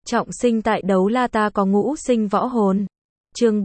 Trọng sinh tại đấu la ta có ngũ sinh võ hồn. Chương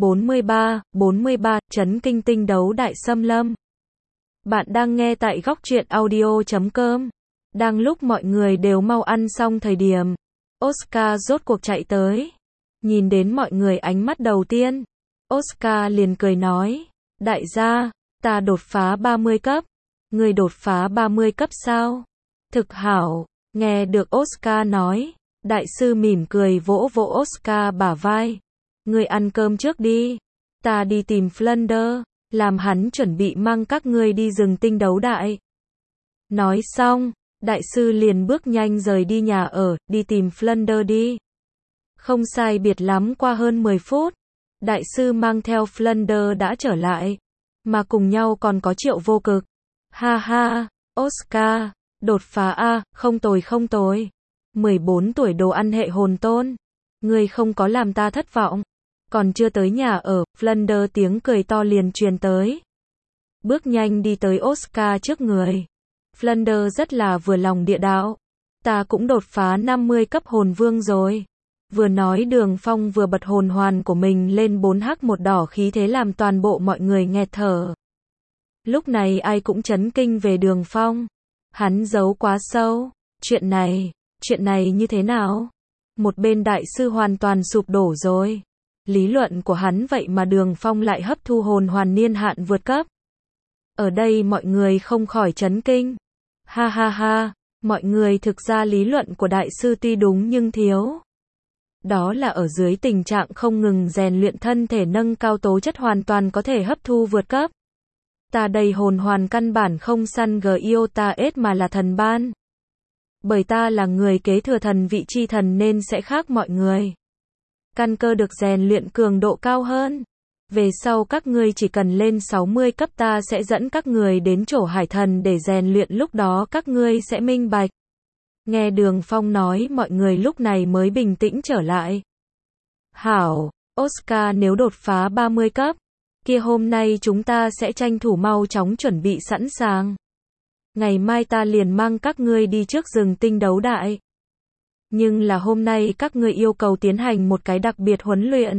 43, chấn kinh tinh đấu đại xâm lâm. Bạn đang nghe tại góc truyện audio.com. Đang lúc mọi người đều mau ăn xong thời điểm, Oscar rốt cuộc chạy tới. Nhìn đến mọi người ánh mắt đầu tiên, Oscar liền cười nói, đại gia, ta đột phá 30 cấp. Người đột phá 30 cấp sao? Thực hảo. Nghe được Oscar nói, đại sư mỉm cười vỗ vỗ Oscar bả vai. Ngươi ăn cơm trước đi. Ta đi tìm Flunder, làm hắn chuẩn bị mang các ngươi đi rừng tinh đấu đại. Nói xong, đại sư liền bước nhanh rời đi nhà ở, đi tìm Flunder đi. Không sai biệt lắm qua hơn 10 phút, đại sư mang theo Flunder đã trở lại. Mà cùng nhau còn có Triệu Vô Cực. Ha ha, Oscar, đột phá a, không tồi không tồi. 14 tuổi đồ ăn hệ hồn tôn. Ngươi không có làm ta thất vọng. Còn chưa tới nhà ở, Flunder tiếng cười to liền truyền tới. Bước nhanh đi tới Oscar trước người. Flunder rất là vừa lòng địa đạo. Ta cũng đột phá 50 cấp hồn vương rồi. Vừa nói Đường Phong vừa bật hồn hoàn của mình lên 4h một đỏ khí thế làm toàn bộ mọi người nghẹt thở. Lúc này ai cũng chấn kinh về Đường Phong. Hắn giấu quá sâu. Chuyện này như thế nào? Một bên đại sư hoàn toàn sụp đổ rồi. Lý luận của hắn vậy mà Đường Phong lại hấp thu hồn hoàn niên hạn vượt cấp. Ở đây mọi người không khỏi chấn kinh. Ha ha ha, mọi người thực ra lý luận của đại sư tuy đúng nhưng thiếu. Đó là ở dưới tình trạng không ngừng rèn luyện thân thể nâng cao tố chất hoàn toàn có thể hấp thu vượt cấp. Ta đây hồn hoàn căn bản không săn Giota S mà là thần ban. Bởi ta là người kế thừa thần vị chi thần nên sẽ khác mọi người. Căn cơ được rèn luyện cường độ cao hơn. Về sau các ngươi chỉ cần lên 60 cấp ta sẽ dẫn các người đến chỗ hải thần để rèn luyện, lúc đó các ngươi sẽ minh bạch. Nghe Đường Phong nói mọi người lúc này mới bình tĩnh trở lại. Hảo, Oscar nếu đột phá 30 cấp, kia hôm nay chúng ta sẽ tranh thủ mau chóng chuẩn bị sẵn sàng. Ngày mai ta liền mang các ngươi đi trước rừng tinh đấu đại. Nhưng là hôm nay các ngươi yêu cầu tiến hành một cái đặc biệt huấn luyện.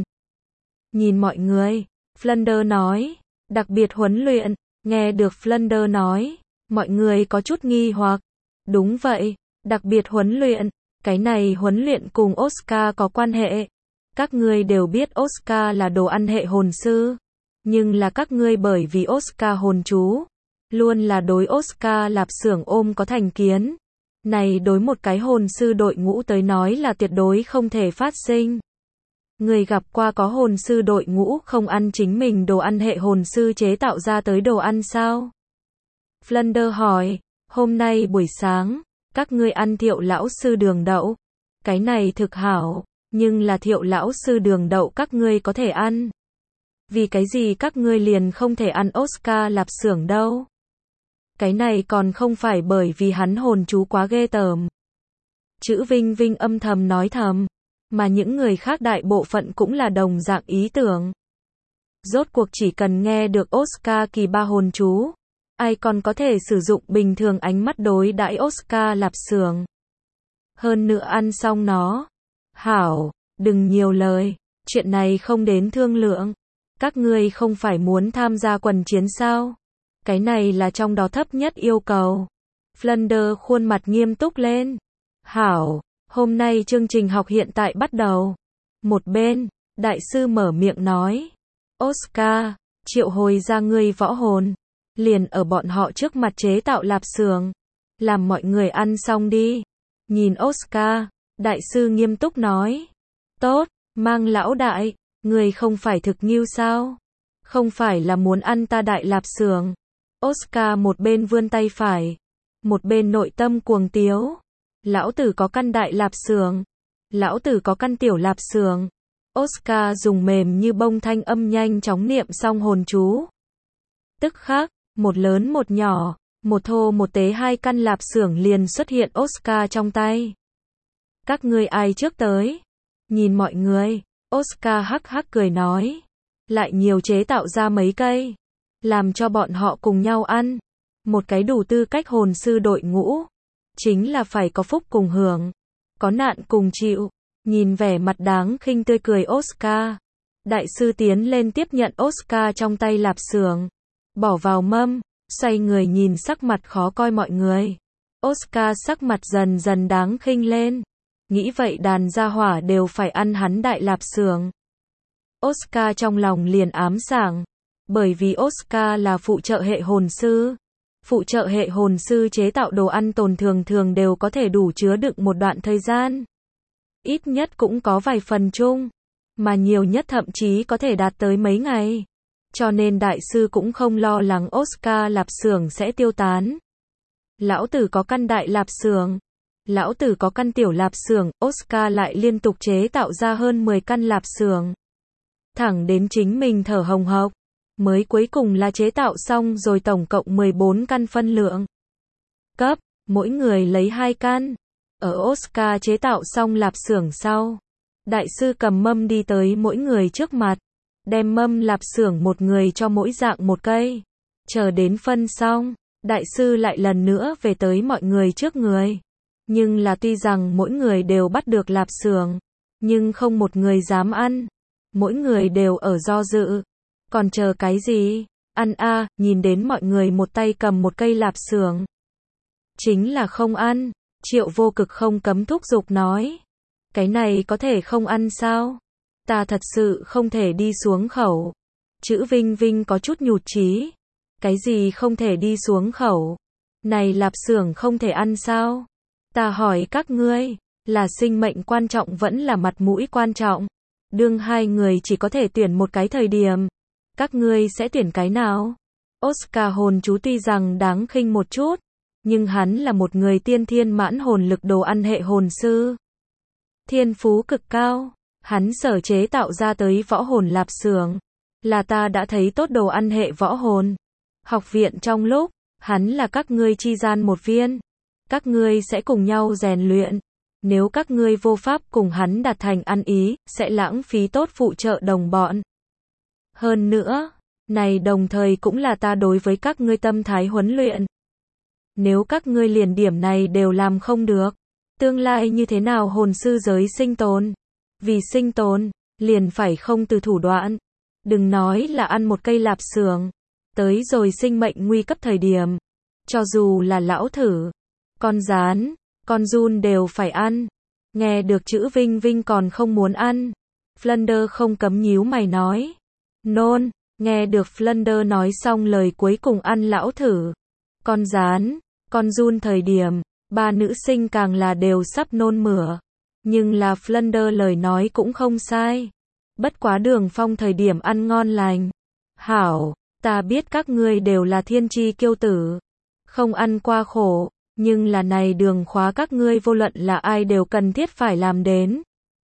Nhìn mọi người, Flunder nói, đặc biệt huấn luyện. Nghe được Flunder nói, mọi người có chút nghi hoặc. Đúng vậy, đặc biệt huấn luyện. Cái này huấn luyện cùng Oscar có quan hệ. Các ngươi đều biết Oscar là đồ ăn hệ hồn sư. Nhưng là các ngươi bởi vì Oscar hồn chú, luôn là đối Oscar lạp xưởng ôm có thành kiến. Này đối một cái hồn sư đội ngũ tới nói là tuyệt đối không thể phát sinh. Người gặp qua có hồn sư đội ngũ không ăn chính mình đồ ăn hệ hồn sư chế tạo ra tới đồ ăn sao? Flunder hỏi, hôm nay buổi sáng, các ngươi ăn Thiệu lão sư đường đậu. Cái này thực hảo, nhưng là Thiệu lão sư đường đậu các ngươi có thể ăn. Vì cái gì các ngươi liền không thể ăn Oscar lạp xưởng đâu? Cái này còn không phải bởi vì hắn hồn chú quá ghê tởm. Chữ Vinh Vinh âm thầm nói thầm, mà những người khác đại bộ phận cũng là đồng dạng ý tưởng. Rốt cuộc chỉ cần nghe được Oscar kỳ ba hồn chú, ai còn có thể sử dụng bình thường ánh mắt đối đãi Oscar lạp xưởng. Hơn nữa ăn xong nó. Hảo, đừng nhiều lời, chuyện này không đến thương lượng. Các ngươi không phải muốn tham gia quần chiến sao? Cái này là trong đó thấp nhất yêu cầu. Flunder khuôn mặt nghiêm túc lên. Hảo, hôm nay chương trình học hiện tại bắt đầu. Một bên, đại sư mở miệng nói. Oscar, triệu hồi ra ngươi võ hồn. Liền ở bọn họ trước mặt chế tạo lạp xưởng. Làm mọi người ăn xong đi. Nhìn Oscar, đại sư nghiêm túc nói. Tốt, mang lão đại, ngươi không phải thực nghiêu sao? Không phải là muốn ăn ta đại lạp xưởng. Oscar một bên vươn tay phải, một bên nội tâm cuồng tiếu. Lão tử có căn đại lạp xưởng, lão tử có căn tiểu lạp xưởng. Oscar dùng mềm như bông thanh âm nhanh chóng niệm xong hồn chú. Tức khắc, một lớn một nhỏ, một thô một tế hai căn lạp xưởng liền xuất hiện Oscar trong tay. Các ngươi ai trước tới? Nhìn mọi người, Oscar hắc hắc cười nói. Lại nhiều chế tạo ra mấy cây. Làm cho bọn họ cùng nhau ăn. Một cái đủ tư cách hồn sư đội ngũ. Chính là phải có phúc cùng hưởng. Có nạn cùng chịu. Nhìn vẻ mặt đáng khinh tươi cười Oscar, đại sư tiến lên tiếp nhận Oscar trong tay lạp xưởng, bỏ vào mâm, xoay người nhìn sắc mặt khó coi mọi người. Oscar sắc mặt dần dần đáng khinh lên. Nghĩ vậy đàn gia hỏa đều phải ăn hắn đại lạp xưởng. Oscar trong lòng liền ám sảng, bởi vì Oscar là phụ trợ hệ hồn sư. Phụ trợ hệ hồn sư chế tạo đồ ăn tồn thường thường đều có thể đủ chứa đựng một đoạn thời gian. Ít nhất cũng có vài phần chung, mà nhiều nhất thậm chí có thể đạt tới mấy ngày. Cho nên đại sư cũng không lo lắng Oscar lạp xưởng sẽ tiêu tán. Lão tử có căn đại lạp xưởng, lão tử có căn tiểu lạp xưởng, Oscar lại liên tục chế tạo ra hơn 10 căn lạp xưởng. Thẳng đến chính mình thở hồng hộc, mới cuối cùng là chế tạo xong rồi tổng cộng 14 căn phân lượng. Cấp, mỗi người lấy 2 căn. Ở Oscar chế tạo xong lạp xưởng sau, đại sư cầm mâm đi tới mỗi người trước mặt, đem mâm lạp xưởng một người cho mỗi dạng một cây. Chờ đến phân xong, đại sư lại lần nữa về tới mọi người trước người. Nhưng là tuy rằng mỗi người đều bắt được lạp xưởng, nhưng không một người dám ăn. Mỗi người đều ở do dự. Còn chờ cái gì? Ăn a, nhìn đến mọi người một tay cầm một cây lạp xưởng. Chính là không ăn. Triệu Vô Cực không cấm thúc giục nói. Cái này có thể không ăn sao? Ta thật sự không thể đi xuống khẩu. Chữ Vinh Vinh có chút nhụt chí. Cái gì không thể đi xuống khẩu? Này lạp xưởng không thể ăn sao? Ta hỏi các ngươi, là sinh mệnh quan trọng vẫn là mặt mũi quan trọng? Đương hai người chỉ có thể tuyển một cái thời điểm. Các ngươi sẽ tuyển cái nào? Oscar hồn chú tuy rằng đáng khinh một chút, nhưng hắn là một người tiên thiên mãn hồn lực đồ ăn hệ hồn sư. Thiên phú cực cao, hắn sở chế tạo ra tới võ hồn lạp xưởng, là ta đã thấy tốt đồ ăn hệ võ hồn. Học viện trong lúc, hắn là các ngươi chi gian một viên. Các ngươi sẽ cùng nhau rèn luyện. Nếu các ngươi vô pháp cùng hắn đạt thành ăn ý, sẽ lãng phí tốt phụ trợ đồng bọn. Hơn nữa, này đồng thời cũng là ta đối với các ngươi tâm thái huấn luyện. Nếu các ngươi liền điểm này đều làm không được, tương lai như thế nào hồn sư giới sinh tồn? Vì sinh tồn, liền phải không từ thủ đoạn. Đừng nói là ăn một cây lạp xưởng, tới rồi sinh mệnh nguy cấp thời điểm. Cho dù là lão thử, con gián, con giun đều phải ăn. Nghe được chữ Vinh Vinh còn không muốn ăn. Flunder không cấm nhíu mày nói. Nôn, nghe được Flunder nói xong lời cuối cùng ăn lão thử, con gián, con giun thời điểm, ba nữ sinh càng là đều sắp nôn mửa. Nhưng là Flunder lời nói cũng không sai. Bất quá Đường Phong thời điểm ăn ngon lành. Hảo, ta biết các ngươi đều là thiên chi kiêu tử, không ăn qua khổ, nhưng là này đường khóa các ngươi vô luận là ai đều cần thiết phải làm đến.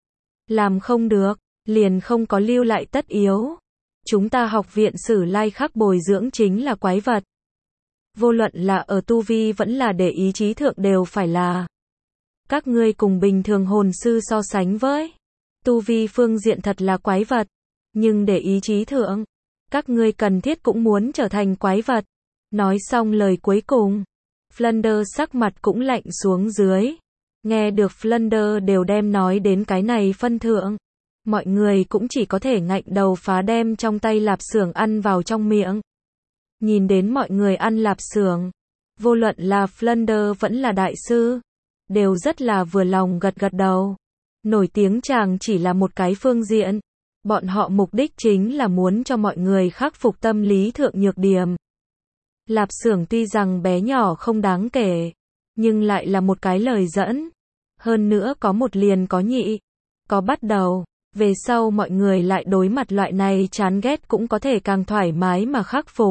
Làm không được, liền không có lưu lại tất yếu. Chúng ta học viện Sử Lai Khắc bồi dưỡng chính là quái vật. Vô luận là ở tu vi vẫn là để ý chí thượng đều phải là. Các ngươi cùng bình thường hồn sư so sánh với. Tu vi phương diện thật là quái vật. Nhưng để ý chí thượng, các ngươi cần thiết cũng muốn trở thành quái vật. Nói xong lời cuối cùng, Flunder sắc mặt cũng lạnh xuống dưới. Nghe được Flunder đều đem nói đến cái này phân thượng. Mọi người cũng chỉ có thể ngạnh đầu phá đem trong tay lạp xưởng ăn vào trong miệng. Nhìn đến mọi người ăn lạp xưởng, vô luận là Flunder vẫn là đại sư, đều rất là vừa lòng gật gật đầu. Nổi tiếng chàng chỉ là một cái phương diện. Bọn họ mục đích chính là muốn cho mọi người khắc phục tâm lý thượng nhược điểm. Lạp xưởng tuy rằng bé nhỏ không đáng kể, nhưng lại là một cái lời dẫn. Hơn nữa có một liền có nhị, có bắt đầu. Về sau mọi người lại đối mặt loại này chán ghét cũng có thể càng thoải mái mà khắc phục.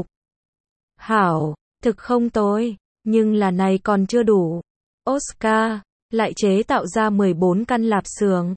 Hảo, thực không tồi, nhưng là này còn chưa đủ. Oscar lại chế tạo ra 14 căn lạp xưởng.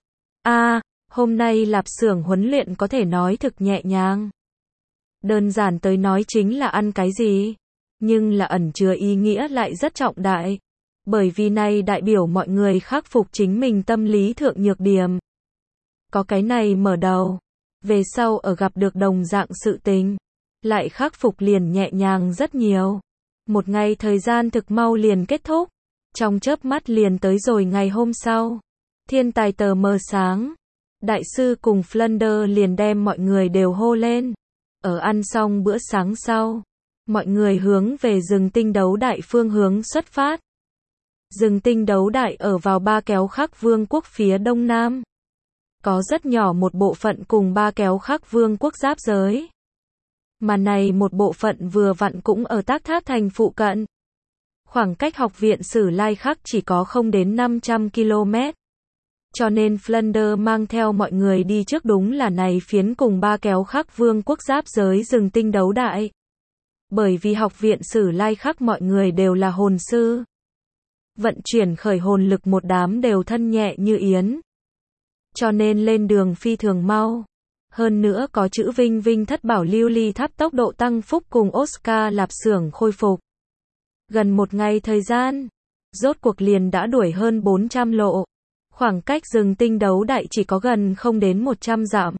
Hôm nay lạp xưởng huấn luyện có thể nói thực nhẹ nhàng. Đơn giản tới nói chính là ăn cái gì, nhưng là ẩn chứa ý nghĩa lại rất trọng đại. Bởi vì này đại biểu mọi người khắc phục chính mình tâm lý thượng nhược điểm. Có cái này mở đầu, về sau ở gặp được đồng dạng sự tình, lại khắc phục liền nhẹ nhàng rất nhiều. Một ngày thời gian thực mau liền kết thúc, trong chớp mắt liền tới rồi ngày hôm sau. Thiên tài tờ mờ sáng. Đại sư cùng Flounder liền đem mọi người đều hô lên. Ở ăn xong bữa sáng sau, mọi người hướng về rừng tinh đấu đại phương hướng xuất phát. Rừng tinh đấu đại ở vào Ba Kéo Khắc Vương quốc phía đông nam. Có rất nhỏ một bộ phận cùng Ba Kéo Khắc Vương quốc giáp giới. Mà này một bộ phận vừa vặn cũng ở Tác Thác Thành phụ cận. Khoảng cách học viện Sử Lai Khắc chỉ có không đến 500 km. Cho nên Flounder mang theo mọi người đi trước đúng là này phiến cùng Ba Kéo Khắc Vương quốc giáp giới rừng tinh đấu đại. Bởi vì học viện Sử Lai Khắc mọi người đều là hồn sư. Vận chuyển khởi hồn lực một đám đều thân nhẹ như yến. Cho nên lên đường phi thường mau. Hơn nữa có chữ Vinh Vinh thất bảo lưu ly tháp tốc độ tăng phúc cùng Oscar lạp xưởng khôi phục. Gần một ngày thời gian, rốt cuộc liền đã đuổi hơn 400 lộ. Khoảng cách rừng tinh đấu đại chỉ có gần không đến 100 dặm.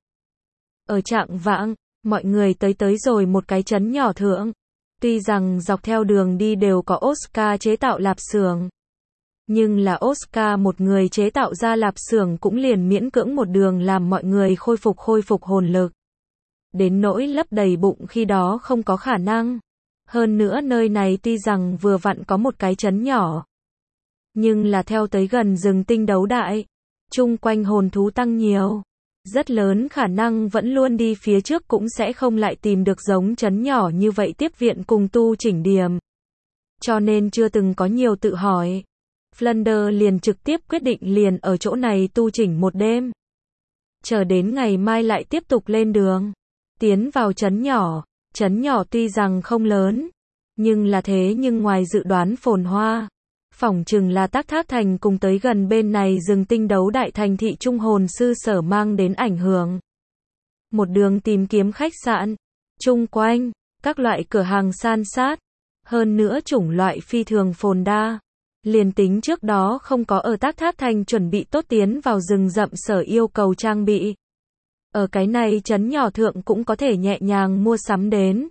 Ở trạng vạng, mọi người tới rồi một cái trấn nhỏ thượng. Tuy rằng dọc theo đường đi đều có Oscar chế tạo lạp xưởng. Nhưng là Oscar một người chế tạo ra lạp xưởng cũng liền miễn cưỡng một đường làm mọi người khôi phục hồn lực. Đến nỗi lấp đầy bụng khi đó không có khả năng. Hơn nữa nơi này tuy rằng vừa vặn có một cái trấn nhỏ. Nhưng là theo tới gần rừng tinh đấu đại, chung quanh hồn thú tăng nhiều. Rất lớn khả năng vẫn luôn đi phía trước cũng sẽ không lại tìm được giống trấn nhỏ như vậy tiếp viện cùng tu chỉnh điểm. Cho nên chưa từng có nhiều tự hỏi. Flounder liền trực tiếp quyết định liền ở chỗ này tu chỉnh một đêm. Chờ đến ngày mai lại tiếp tục lên đường. Tiến vào trấn nhỏ. Trấn nhỏ tuy rằng không lớn. Nhưng là thế nhưng ngoài dự đoán phồn hoa. Phỏng chừng là Tác Thác Thành cùng tới gần bên này rừng tinh đấu đại thành thị trung hồn sư sở mang đến ảnh hưởng. Một đường tìm kiếm khách sạn. Chung quanh. Các loại cửa hàng san sát. Hơn nữa chủng loại phi thường phồn đa. Liền tính trước đó không có ở Tác Thác Thành chuẩn bị tốt tiến vào rừng rậm sở yêu cầu trang bị. Ở cái này trấn nhỏ thượng cũng có thể nhẹ nhàng mua sắm đến.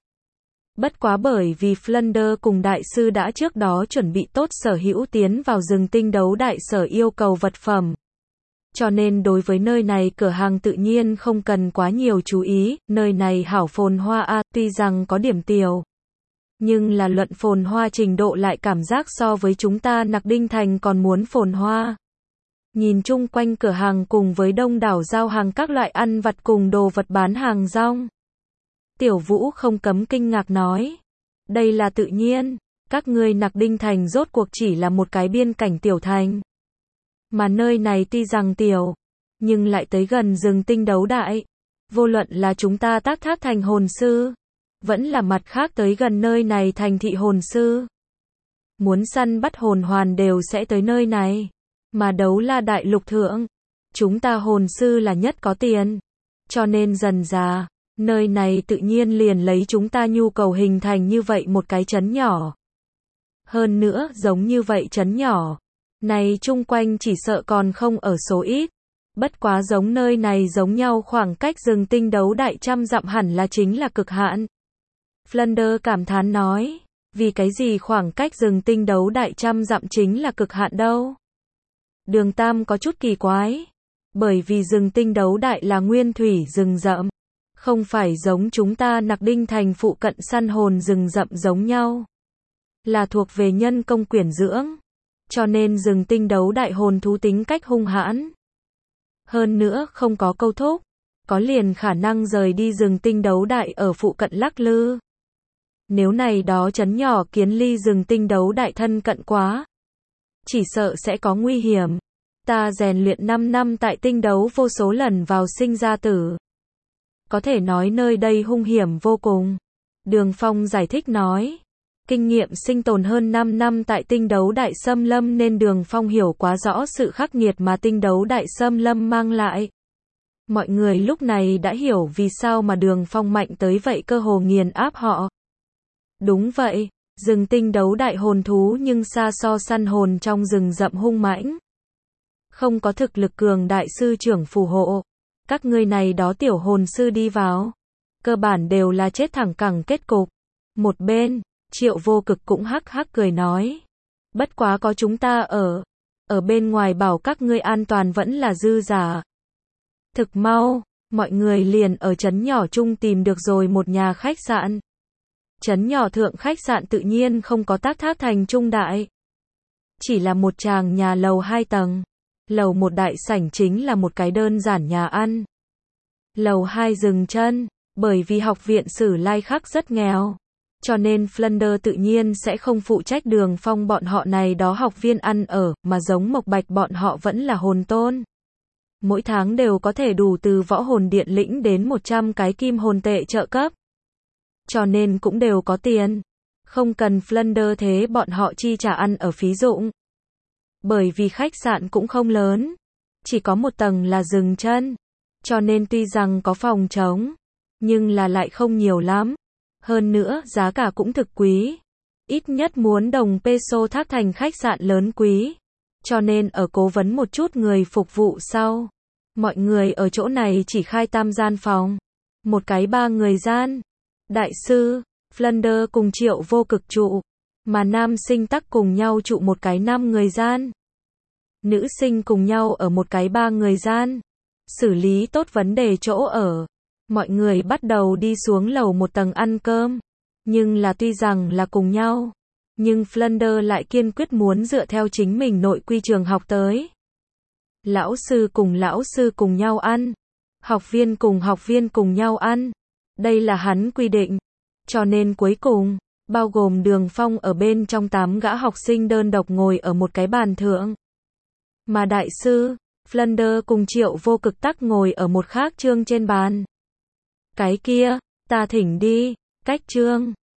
Bất quá bởi vì Flounder cùng đại sư đã trước đó chuẩn bị tốt sở hữu tiến vào rừng tinh đấu đại sở yêu cầu vật phẩm. Cho nên đối với nơi này cửa hàng tự nhiên không cần quá nhiều chú ý, nơi này hảo phồn hoa tuy rằng có điểm tiểu. Nhưng là luận phồn hoa trình độ lại cảm giác so với chúng ta Nặc Đinh Thành còn muốn phồn hoa. Nhìn chung quanh cửa hàng cùng với đông đảo giao hàng các loại ăn vặt cùng đồ vật bán hàng rong. Tiểu Vũ không cấm kinh ngạc nói. Đây là tự nhiên, các ngươi Nặc Đinh Thành rốt cuộc chỉ là một cái biên cảnh tiểu thành. Mà nơi này tuy rằng tiểu, nhưng lại tới gần rừng tinh đấu đại. Vô luận là chúng ta Tác Thác Thành hồn sư. Vẫn là mặt khác tới gần nơi này thành thị hồn sư. Muốn săn bắt hồn hoàn đều sẽ tới nơi này. Mà Đấu La đại lục thượng. Chúng ta hồn sư là nhất có tiền. Cho nên dần dà, nơi này tự nhiên liền lấy chúng ta nhu cầu hình thành như vậy một cái trấn nhỏ. Hơn nữa giống như vậy trấn nhỏ. Này chung quanh chỉ sợ còn không ở số ít. Bất quá giống nơi này giống nhau khoảng cách rừng tinh đấu đại trăm dặm hẳn là chính là cực hạn. Flounder cảm thán nói, vì cái gì khoảng cách rừng tinh đấu đại trăm dặm chính là cực hạn đâu? Đường Tam có chút kỳ quái, bởi vì rừng tinh đấu đại là nguyên thủy rừng rậm, không phải giống chúng ta Nặc Đinh Thành phụ cận săn hồn rừng rậm giống nhau, là thuộc về nhân công quyển dưỡng, cho nên rừng tinh đấu đại hồn thú tính cách hung hãn. Hơn nữa không có câu thúc, có liền khả năng rời đi rừng tinh đấu đại ở phụ cận lắc lư. Nếu này đó trấn nhỏ kiến ly rừng tinh đấu đại thân cận quá, chỉ sợ sẽ có nguy hiểm. Ta rèn luyện 5 năm tại tinh đấu vô số lần vào sinh ra tử. Có thể nói nơi đây hung hiểm vô cùng. Đường Phong giải thích nói. Kinh nghiệm sinh tồn hơn 5 năm tại tinh đấu đại xâm lâm nên Đường Phong hiểu quá rõ sự khắc nghiệt mà tinh đấu đại xâm lâm mang lại. Mọi người lúc này đã hiểu vì sao mà Đường Phong mạnh tới vậy cơ hồ nghiền áp họ. Đúng vậy, rừng tinh đấu đại hồn thú nhưng xa so săn hồn trong rừng rậm hung mãnh. Không có thực lực cường đại sư trưởng phù hộ. Các ngươi này đó tiểu hồn sư đi vào. Cơ bản đều là chết thẳng cẳng kết cục. Một bên, Triệu Vô Cực cũng hắc hắc cười nói. Bất quá có chúng ta ở. ở bên ngoài bảo các ngươi an toàn vẫn là dư giả. Thực mau, mọi người liền ở trấn nhỏ chung tìm được rồi một nhà khách sạn. Trấn nhỏ thượng khách sạn tự nhiên không có tác thác thành trung đại. Chỉ là một tràng nhà lầu 2 tầng. Lầu 1 đại sảnh chính là một cái đơn giản nhà ăn. Lầu 2 dừng chân, bởi vì học viện Sử Lai Khắc rất nghèo. Cho nên Flunder tự nhiên sẽ không phụ trách Đường Phong bọn họ này đó học viên ăn ở, mà giống Mộc Bạch bọn họ vẫn là hồn tôn. Mỗi tháng đều có thể đủ từ võ hồn điện lĩnh đến 100 cái kim hồn tệ trợ cấp. Cho nên cũng đều có tiền. Không cần Flunder thế bọn họ chi trả ăn ở phí dụng. Bởi vì khách sạn cũng không lớn. Chỉ có một tầng là dừng chân. Cho nên tuy rằng có phòng trống, nhưng là lại không nhiều lắm. Hơn nữa, giá cả cũng thực quý. Ít nhất muốn đồng peso thác thành khách sạn lớn quý. Cho nên ở cố vấn một chút người phục vụ sau. Mọi người ở chỗ này chỉ khai tam gian phòng. Một cái 3 người gian. Đại sư, Flunder cùng Triệu Vô Cực trụ. Mà nam sinh tắc cùng nhau trụ một cái 5 người gian. Nữ sinh cùng nhau ở một cái 3 người gian. Xử lý tốt vấn đề chỗ ở. Mọi người bắt đầu đi xuống lầu 1 tầng ăn cơm. Nhưng là tuy rằng là cùng nhau. Nhưng Flunder lại kiên quyết muốn dựa theo chính mình nội quy trường học tới. Lão sư cùng nhau ăn. Học viên cùng nhau ăn. Đây là hắn quy định. Cho nên cuối cùng, bao gồm Đường Phong ở bên trong 8 gã học sinh đơn độc ngồi ở một cái bàn thượng. Mà đại sư, Flunder cùng Triệu Vô Cực tắc ngồi ở một khác chương trên bàn. Cái kia, ta thỉnh đi, cách chương.